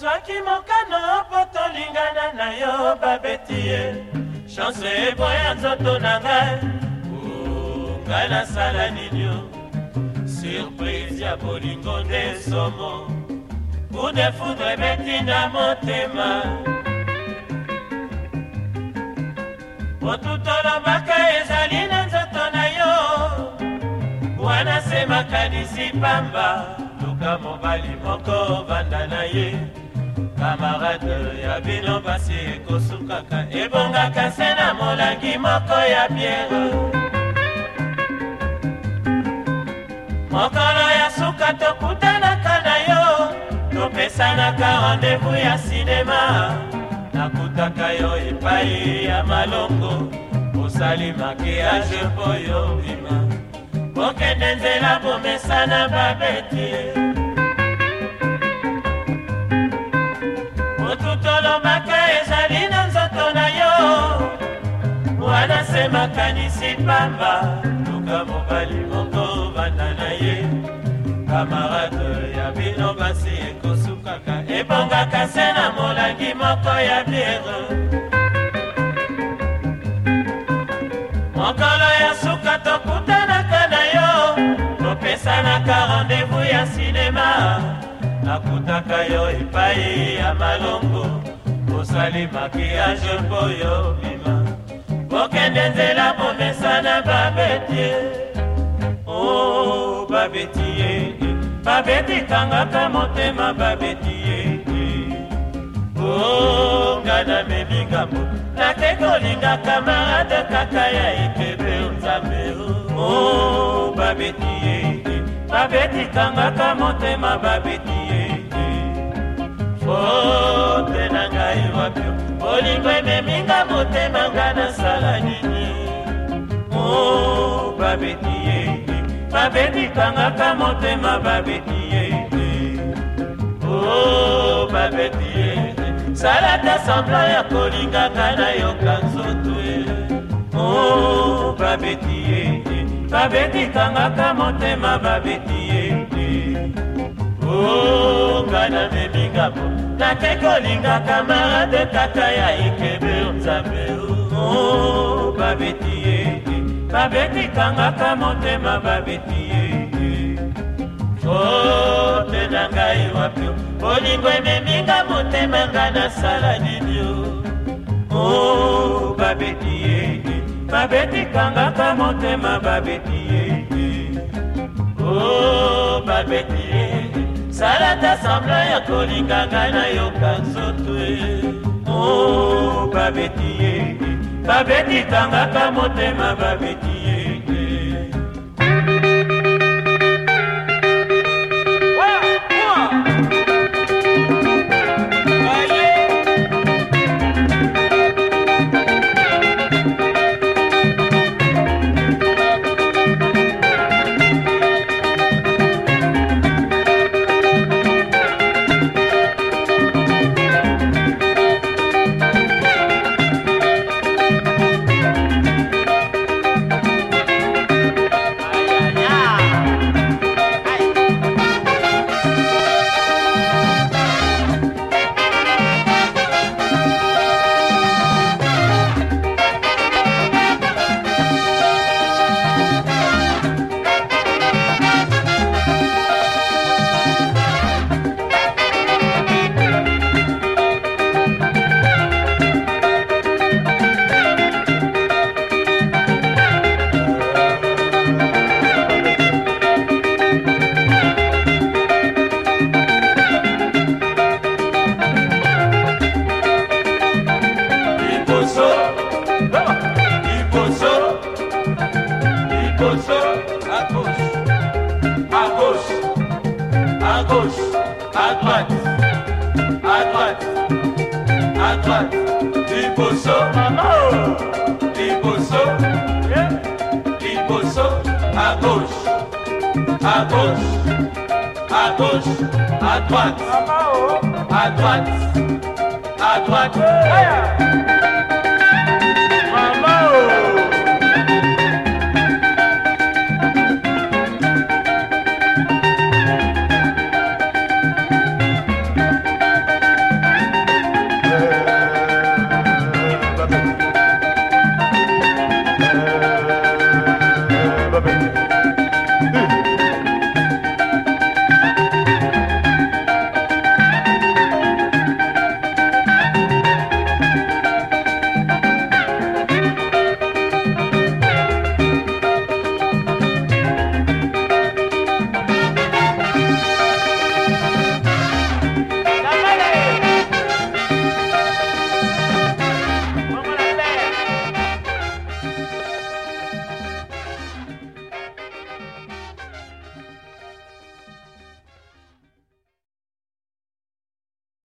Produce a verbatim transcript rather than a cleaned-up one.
nazwaki mokano po tolingana na yo babetie chance eboya nzoto na ngai ngai nasala nini yo surprise ya bolingo nde somo coup de foudre ebeti na motema motu tolobaka ezali na nzoto na yo wana se makanisi pamba luka mobali moko vanda na ye kamarade ya bino basi ekosukaka ebongaka se na molangi moko ya biere mokolo ya suka tokutanaka na yo topesanaka rendez-vous ya sinema nakutaka yo epai ya malongo osali makiage mpo yo bima bokende nzela bomesana babeti motu tolobaka ezali na nzoto na yo wana se makanisi pamba luka mobali moko vanda na ye kamarade ya bino basi ekosukaka ebongaka se na molangi moko ya biere mokolo ya suka tokutanaka na yo topesanaka rendez-vous ya sinema nakutaka yo epai ya malongo osali makiage mpo yo bima bokende nzela bomesana babetie o babetie babeti kangaka motema babetie o ngana mebigambo nake kolinga kamarade kaka ya ikebe nzambe o babetie babeti kangaka motema babetie fote na ngai wapyo bolingo ememinga motema nga nasala nini o babetie babeti kangaka motema babetie o babetie salata sembla ya kolingaka na yoka nzoto o babetie babeti kangaka motema babetie o ngana memingabo nake kolinga kamarade kaka ya ikebe nzambe o babetie babeti kangaka motema babetie fote na ngai wapyo bolingo ememinga motema nga nasala nini o babetie babeti kangaka motema babetie o babetie salata sembla ya kolinga ngai na yoka nzoto o babetie babeti kangaka motema babetie à gauche, à gauche, à droite, à droite, à droite.